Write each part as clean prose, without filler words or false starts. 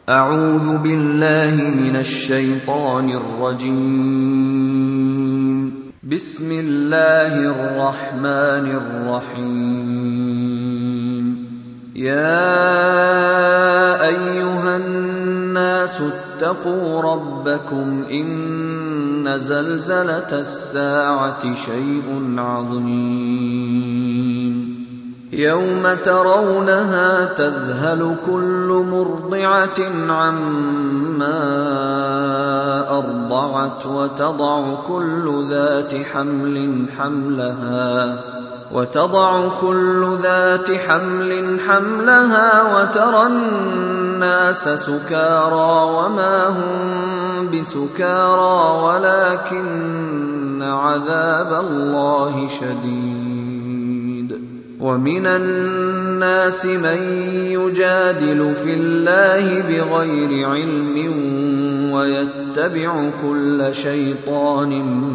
أعوذ بالله من الشيطان الرجيم. بسم الله الرحمن الرحيم. يا أيها الناس اتقوا ربكم إن زلزلة الساعة شيء عظيم يوم ترونها تذهل كل مرضعة عما أرضعت وتضع كل ذات حمل حملها وترى الناس سكارى وما هم بسكارى ولكن عذاب الله شديد. ومن الناس من يجادل في الله بغير علم ويتبع كل شيطان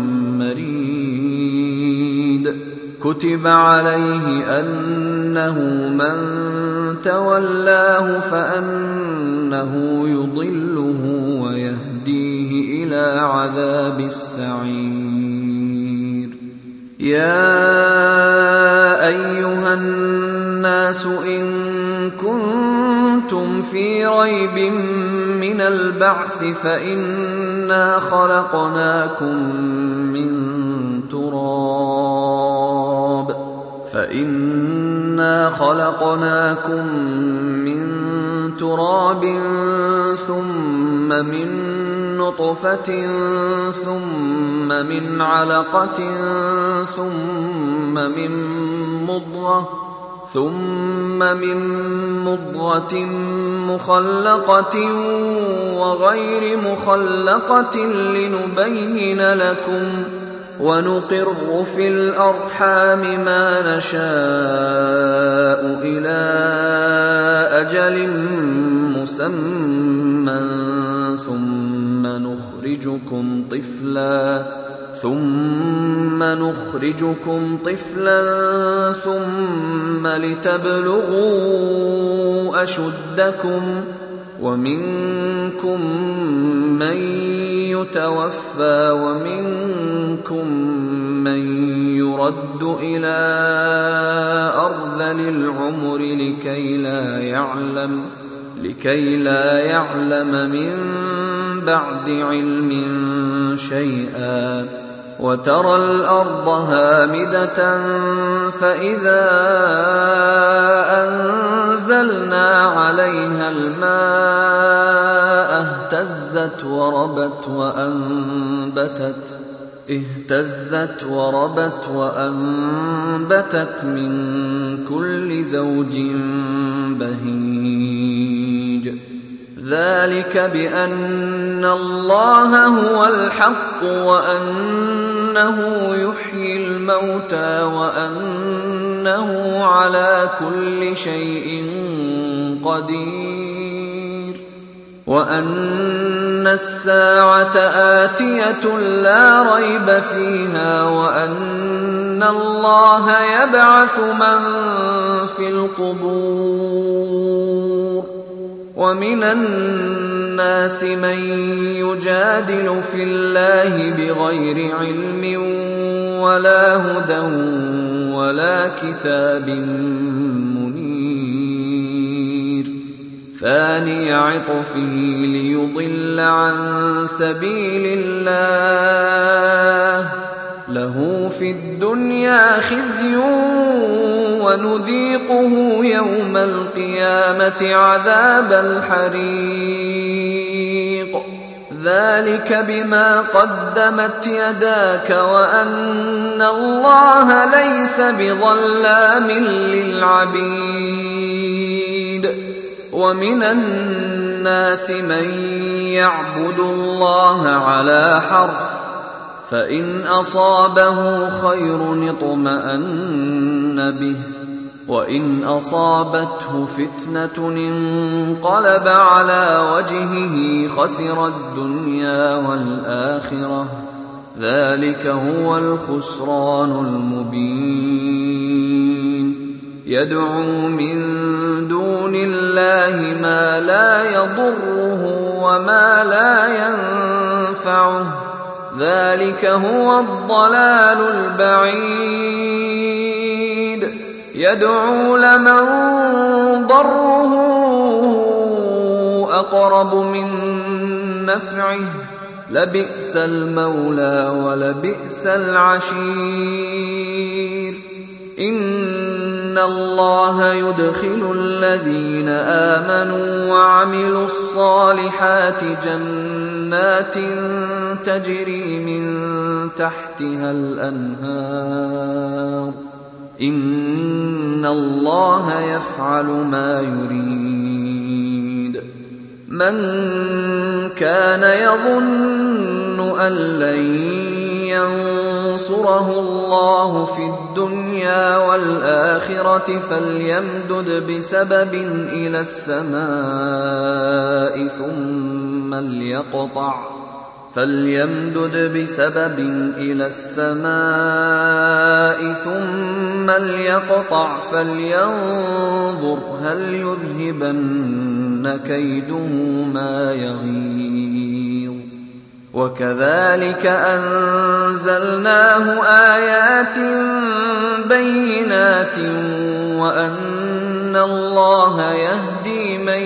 مريد. كتب عليه أنه من تولاه فأنه يضله ويهديه إلى عذاب السعير. يا أيها الناس إن كنتم في ريب من البعث فإنا خلقناكم من تراب ثم من نطفة ثم من علقة ثم من مضغة مخلقة وغير مخلقة لنبين لكم ونقر في الأرحام ما نشاء إلى أجل مسمى ثم نخرجكم طفلا ثم لتبلغوا أشدكم ومنكم من يتوفى ومنكم من يرد إلى أرذل العمر لكي لا يعلم من بعد علم شيئا. وترى الأرض هامدة فإذا أنزلنا عليها الماء اهتزت وربت وأنبتت من كل زوج بهيج. ذلك بأن الله هو الحق وأنه يحيي الموتى وأنه على كل شيء قدير وأن الساعة آتية لا ريب فيها وأن الله يبعث من في القبور. ومن الناس من يجادل في الله بغير علم ولا هدى ولا كتاب منير. ثاني عطفه ليضل عن سبيل الله له في الدنيا خزي ونذيقه يوم القيامة عذاب الحريق. ذلك بما قدمت يداك وأن الله ليس بظلام للعبيد. ومن الناس من يعبد الله على حرف فإن أصابه خير اطمأن به وإن أصابته فتنة انقلب على وجهه خسر الدنيا والآخرة ذلك هو الخسران المبين. يدعو من دون الله ما لا يضره وما لا ينفعه ذلك هو الضلال البعيد يدعو لمن ضره أقرب من نفعه لبئس المولى ولبئس العشير إن الله يدخل الذين آمنوا وعملوا الصالحات جنات تجري من تحتها الأنهار إن الله يفعل ما يريد من كان يظن أن لن ينصره الله في الدنيا والآخرة فليمدد بسبب إلى السماء ثم ليقطع فلينظر هل يذهبن كيده ما يغيظ وكذلك أنزلناه آيات بينات وأن الله يهدي من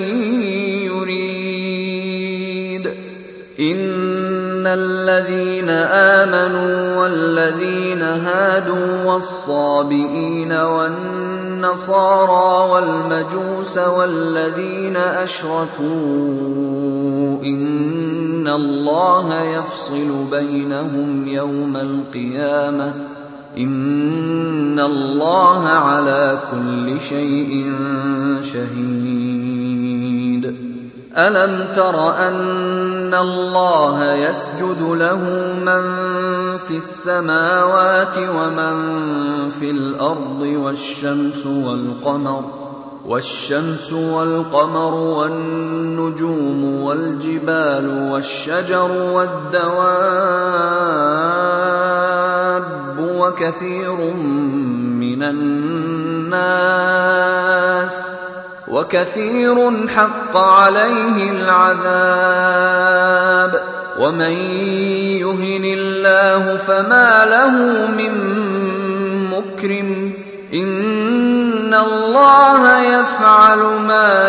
يريد إن الذين آمنوا والذين هادوا والصابئين والنصارى والمجوس والذين أشركوا إن الله يفصل بينهم يوم القيامة إن الله على كل شيء شهيد ألم تر أن الله يسجد له من في السماوات ومن في الأرض والشمس والقمر والنجوم والجبال والشجر والدواب وكثير حق عليه العذاب ومن يهن الله فما له من مكرم إن الله يفعل ما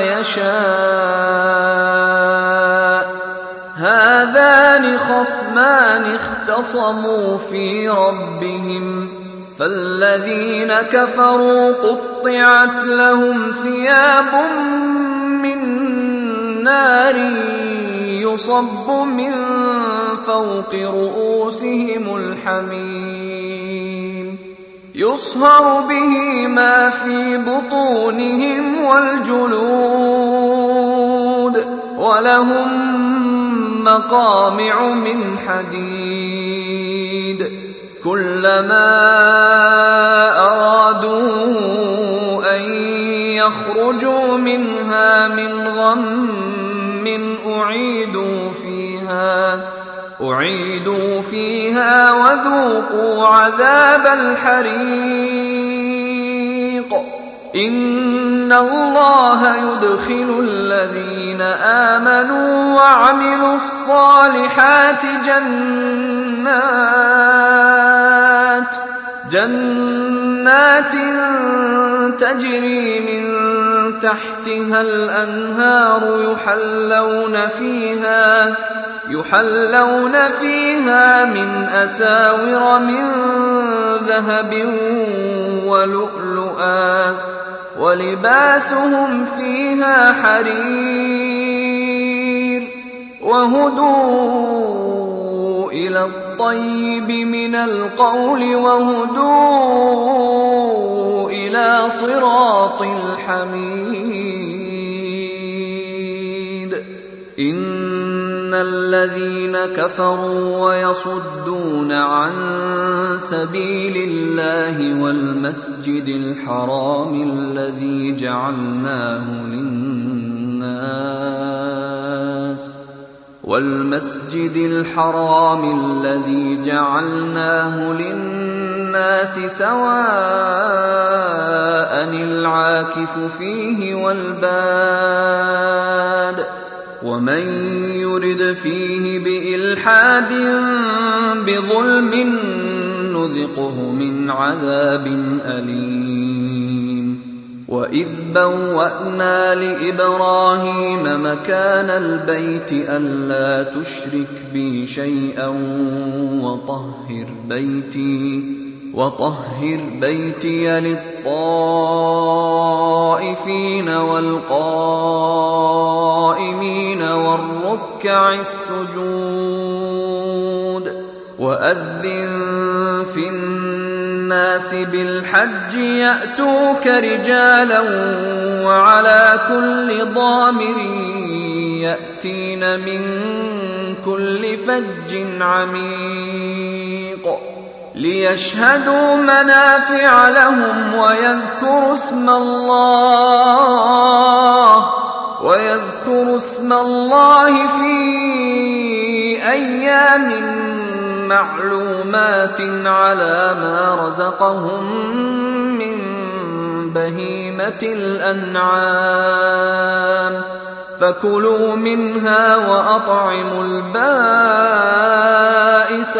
يشاء هذان خصمان اختصموا في ربهم فالذين كفروا قطعت لهم ثياب من نار يصب من فوق رؤوسهم الحميم يصهر به ما في بطونهم والجلود ولهم مقامع من حديد كلما أرادوا أن يخرجوا منها من غم أعيدوا فيها وذوقوا عذاب الحريق إن الله يدخل الذين آمنوا وعملوا الصالحات جنات تجري من تحتها الأنهار يحلون فيها من أساور من ذهب ولؤلؤا ولباسهم فيها حرير وهدوا إلى الطيب من القول وهدوا إلى صراط الحميد إن الذين كفروا ويصدون عن سبيل الله والمسجد الحرام الذي جعلناه للناس الناس سواء العاكف فيه والباد ومن يرد فيه بإلحاد بظلم نذقه من عذاب أليم وإذ بوأنا لإبراهيم مكان البيت ألا تشرك بي شيئا وطهر بيتي للطائفين والقائمين والركع السجود وأذن في الناس بالحج يأتوك رجالا وعلى كل ضامر يأتين من كل فج عميق ليشهدوا منافع لهم ويذكروا اسم الله في أيام معلومات على ما رزقهم من بهيمة الأنعام فكلوا منها وأطعموا البائس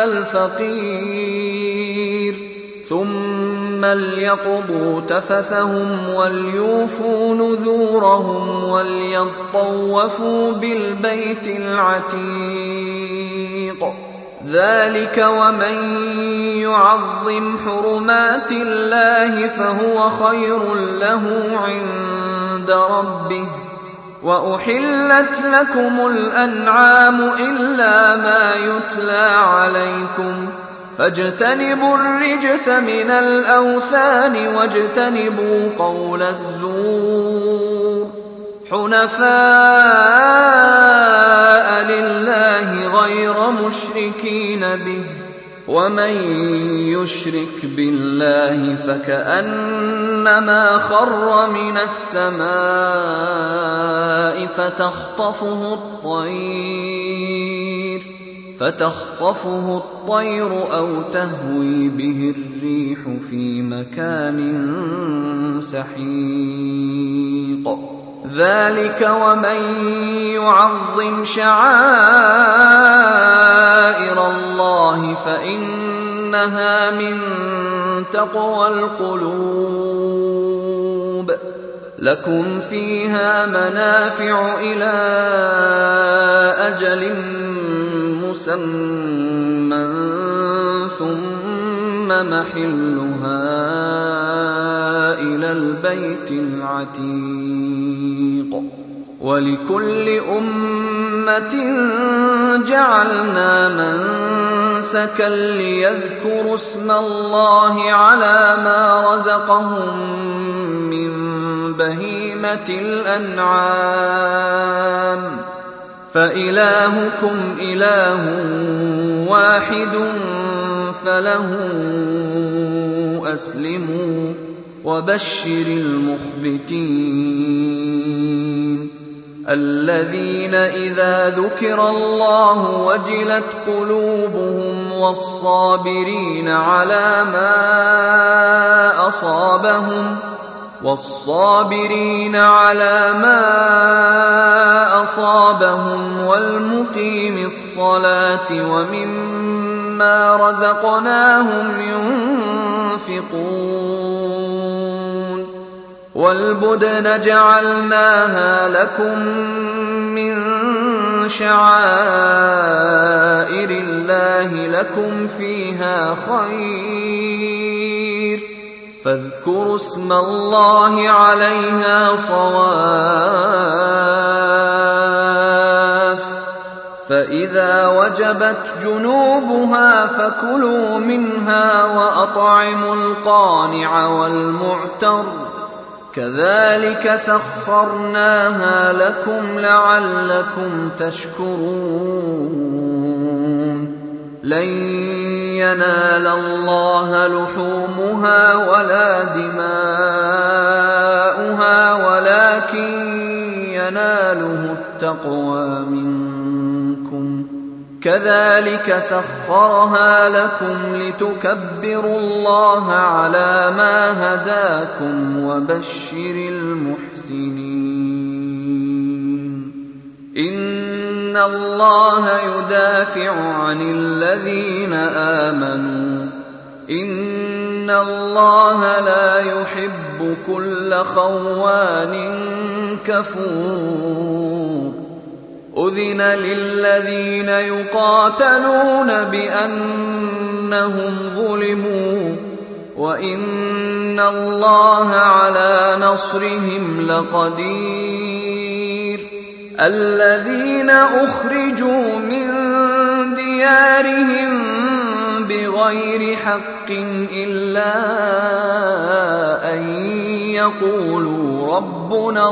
الفقير ثم ليقضوا تفثهم وليوفوا نذورهم وليطوفوا بالبيت العتيق ذلك ومن يعظم حرمات الله فهو خير له عند ربه وأحلت لكم الأنعام إلا ما يتلى عليكم فاجتنبوا الرجس من الأوثان واجتنبوا قول الزور حنفاء لله غير مشركين به ومن يشرك بالله فكأنما خر من السماء فتخطفه الطير أو تهوي به الريح في مكان سحيق ذلك ومن يعظم شعائر الله فإنها من تقوى القلوب لكم فيها منافع إلى أجل مسمى ثم محلها إلى البيت العتيق ولكل أمة جعلنا منسكا ليذكروا اسم الله على ما رزقهم من بهيمة الأنعام فإلهكم إله واحد فله أسلموا وبشر المخبتين الذين إذا ذكر الله وجلت قلوبهم والصابرين على ما أصابهم والمقيم الصلاة ومما رزقناهم ينفقون والبدن جعلناها لكم من شعائر الله لكم فيها خير فاذكروا اسم الله عليها صواف فإذا وجبت جنوبها فكلوا منها وأطعموا القانع والمعتر كذلك سخرناها لكم لعلكم تشكرون لن ينال الله لحومها ولا دماؤها ولكن يناله التقوى منكم كذلك سخرها لكم لتكبروا الله على ما هداكم وبشر المحسنين. إن الله يدافع عن الذين آمنوا إن الله لا يحب كل خوان كفور. أذن للذين يقاتلون بأنهم ظلموا وإن الله على نصرهم لقدير. الذين أخرجوا من ديارهم بغير حق إلا أن يقولوا ربنا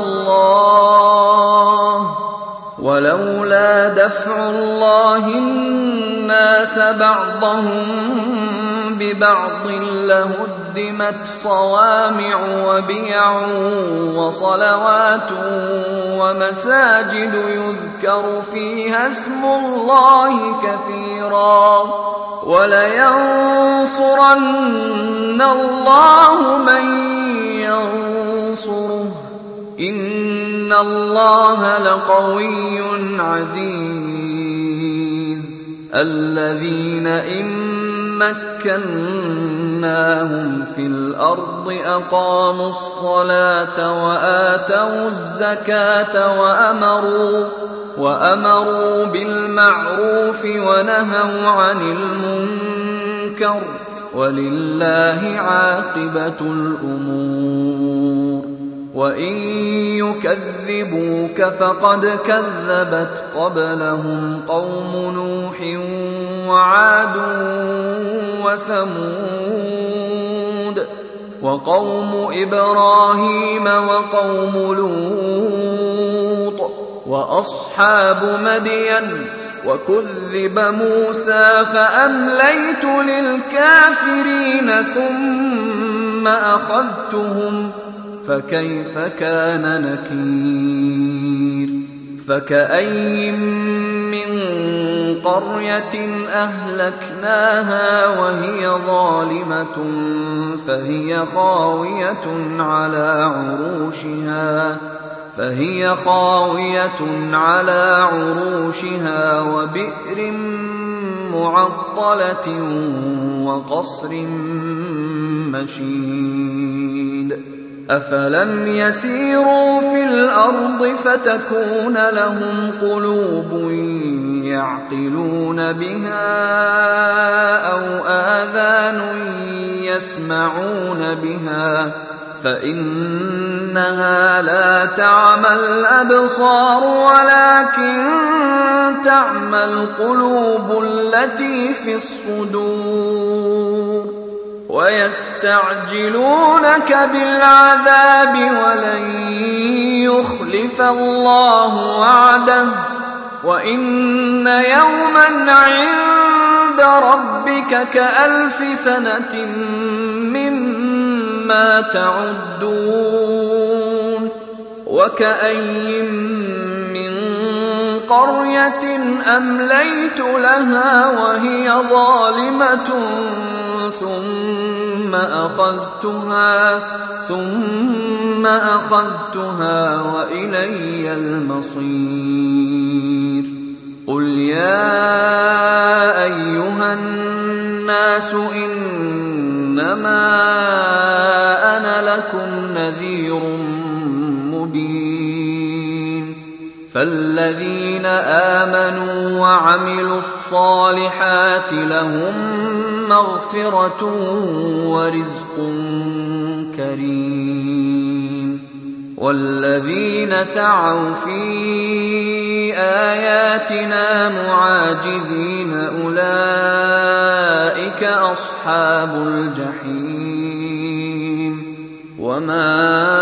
الله ولولا دفع الله الناس بعضهم ببعض لهدمت صوامع وبيع وصلوات ومساجد يذكر فيها اسم الله كثيرا ولينصرن الله من ينصره إن الله لقوي عزيز. الذين إن مكناهم في الأرض أقاموا الصلاة وآتوا الزكاة وأمروا بالمعروف ونهوا عن المنكر ولله عاقبة الأمور. وإن يكذبوك فقد كذبت قبلهم قوم نوح وعاد وثمود وقوم إبراهيم وقوم لوط وأصحاب مدين وكذب موسى فأمليت للكافرين ثم أخذتهم فكيف كان نكير. فكأي من قرية أهلكناها وهي ظالمة فهي خاوية على عروشها وبئر معطلة وقصر مشيد. أفلم يسيروا في الأرض فتكون لهم قلوب يعقلون بها أو آذان يسمعون بها فإنها لا تعمى الأبصار ولكن تعمى القلوب التي في الصدور. ويستعجلونك بالعذاب ولن يخلف الله وعده وإن يوما عند ربك كألف سنة مما تعدون. وكأي من قرية أمليت لها وهي ظالمة ثم أخذتها وإلي المصير. قل يا أيها الناس إنما أنا لكم نذير مبين. فالذين آمنوا وعملوا الصالحات لهم مغفرة ورزق كريم. والذين سعوا في آياتنا معاجزين أولئك أصحاب الجحيم. وما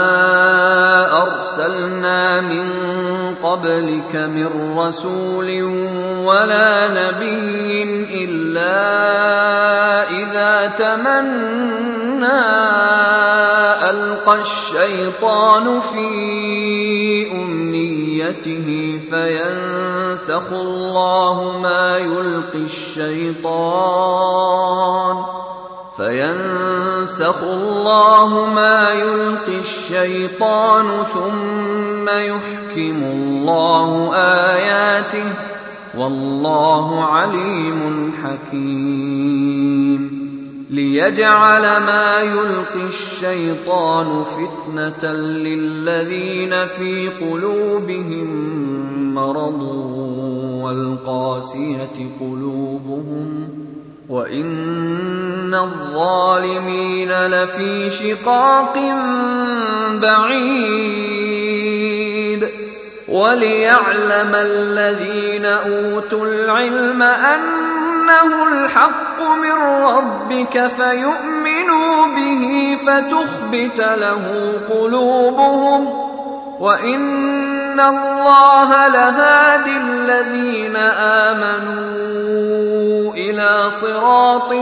أرسلنا من قبلك من رسول ولا نبي إلا إذا تمنى ألقى الشيطان في ذريته فينسخ الله ما يلقي الشيطان ثم يحكم الله آياته والله عليم حكيم ليجعل ما يلقي الشيطان فتنة للذين في قلوبهم مرض والقاسية قلوبهم وإن الظالمين لفي شقاق بعيد وليعلم الذين أوتوا العلم أنه الحق من ربك فيؤمنوا به فتخبت له قلوبهم وإن الله لهادي الذين آمنوا إلى صراط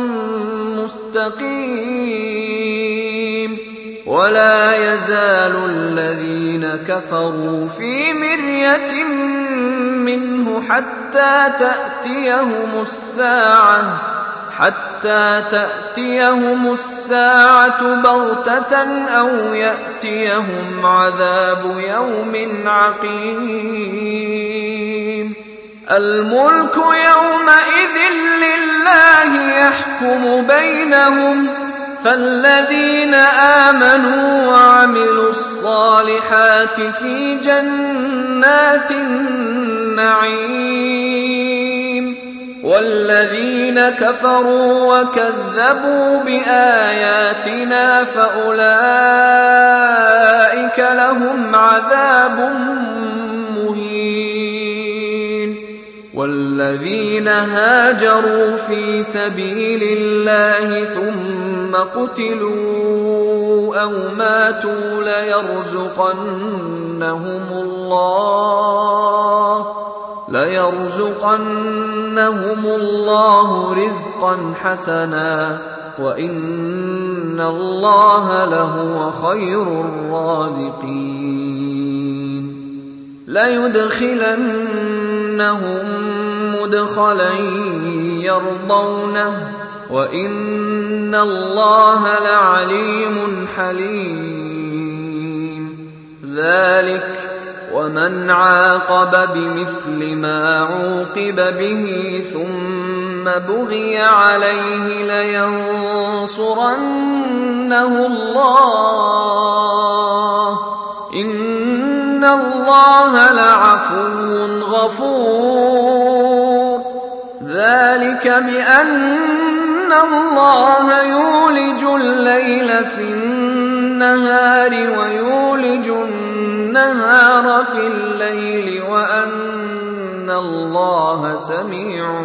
مستقيم ولا يزال الذين كفروا في مرية منه حتى تأتيهم الساعة بغتة أو يأتيهم عذاب يوم عقيم الملك يومئذ لله يحكم بينهم فالذين آمنوا وعملوا الصالحات في جنات النعيم والذين كفروا وكذبوا بآياتنا فأولئك لهم عذاب مهين والذين هاجروا في سبيل الله ثم قتلوا أو ماتوا ليرزقنهم الله رزقا حسنا وإن الله لهو خير الرازقين ليدخلنهم مدخلا يرضونه وإن الله لعليم حليم ذلك ومن عاقب بمثل ما عوقب به ثم بغي عليه لينصرنه الله إن الله لعفو غفور ذلك بأن الله يولج الليل في النهار ويولج النهار في الليل وأن الله سميع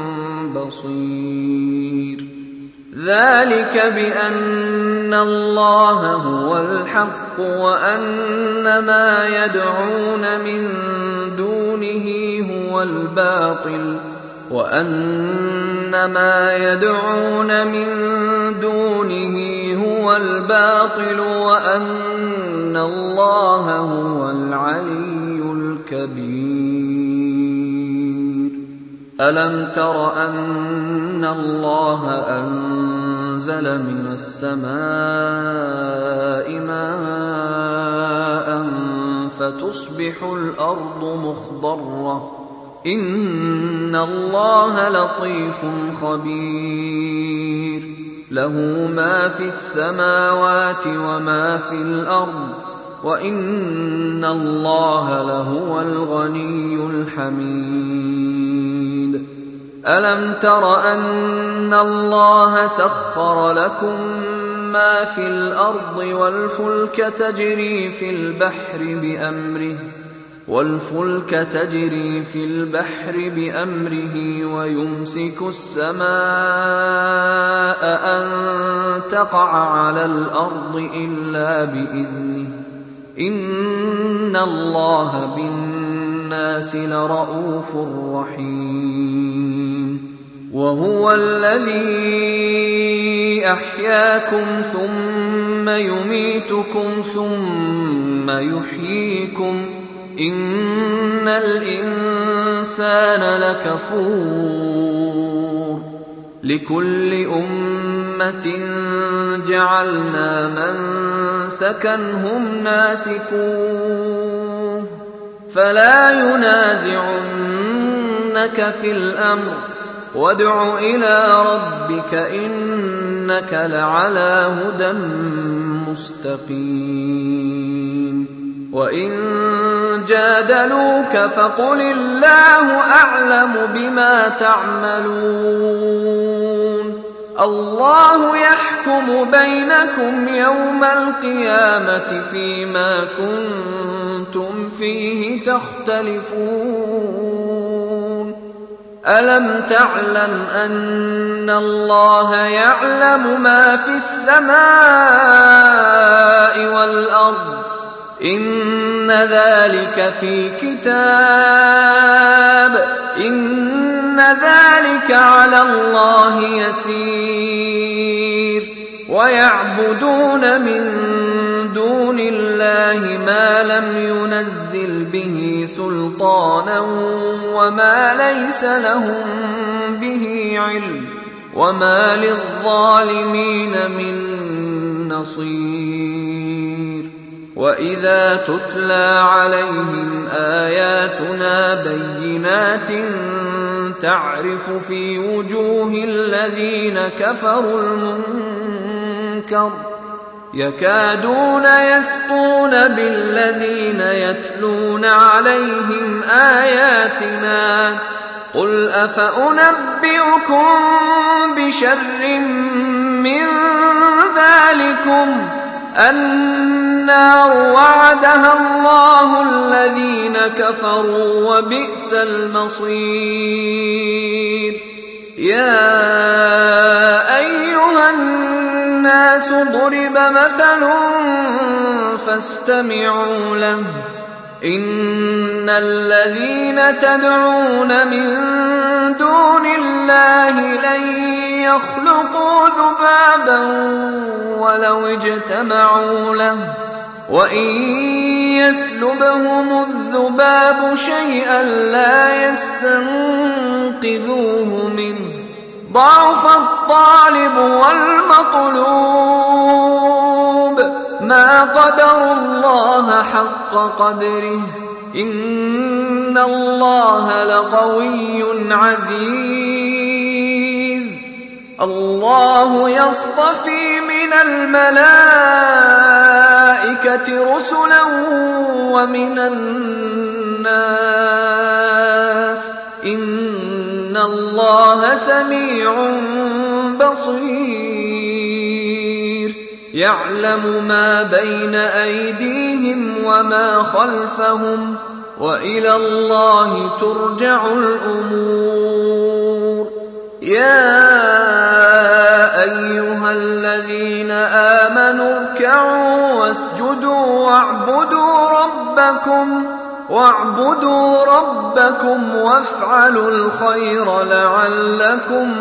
بصير ذلك بأن الله هو الحق وأن ما يدعون من دونه هو الباطل وأن الله هو العلي الكبير ألم تر أن الله أنزل من السماء ماء فتصبح الأرض مخضرة إن الله لطيف خبير له ما في السماوات وما في الأرض وإن الله لهو الغني الحميد ألم تر أن الله سخر لكم ما في الأرض والفلك تجري في البحر بأمره ويمسك السماء أن تقع على الأرض إلا بإذنه إن الله بالناس لرءوف رحيم وهو الذي أحياكم ثم يميتكم ثم يحييكم إن الإنسان لكفور لكل أمة جعلنا منسكا هم ناسكوه فلا ينازعنك في الأمر وادع إلى ربك إنك لعلى هدى مستقيم وإن جادلوك فقل الله أعلم بما تعملون الله يحكم بينكم يوم القيامة فيما كنتم فيه تختلفون ألم تعلم أن الله يعلم ما في السماء والأرض إن ذلك في كتاب إن ذلك على الله يسير ويعبدون من دون الله ما لم ينزل به سلطانا وما ليس لهم به علم وما للظالمين من نصير وإذا تتلى عليهم آياتنا بينات تعرف في وجوه الذين كفروا المنكر يكادون يسطون بالذين يتلون عليهم آياتنا قل أفأنبئكم بشر من ذلكم النار وعدها الله الذين كفروا وبئس المصير يا أيها الناس ضرب مثل فاستمعوا له إن الذين تدعون من دون الله لن يخلقوا ذبابا ولو اجتمعوا له وإن يسلبهم الذباب شيئا لا يستنقذوه منه ضعف الطالب والمطلوب ما قدروا الله حق قدره إن الله لقوي عزيز الله يصطفي من الملائكة رسلا ومن الناس إن الله سميع بصير يعلم ما بين أيديهم وما خلفهم وإلى الله ترجع الأمور يا أيها الذين آمنوا اركعوا واسجدوا واعبدوا ربكم وافعلوا الخير لعلكم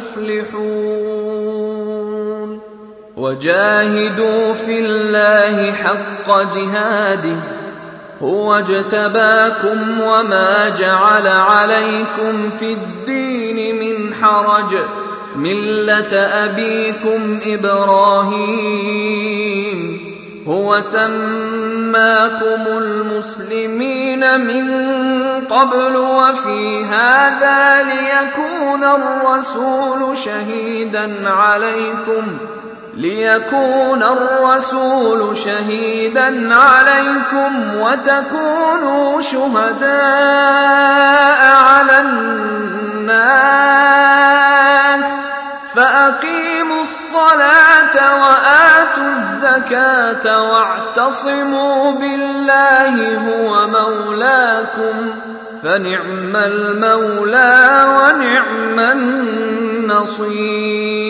تفلحون وجاهدوا في الله حق جهاده هو اجتباكم وما جعل عليكم في الدين من حرج ملة أبيكم إبراهيم هو سماكم المسلمين من قبل وفي هذا ليكون الرسول شهيدا عليكم وتكونوا شهداء على الناس فأقيموا الصلاة وآتوا الزكاة واعتصموا بالله هو مولاكم فنعم المولى ونعم النصير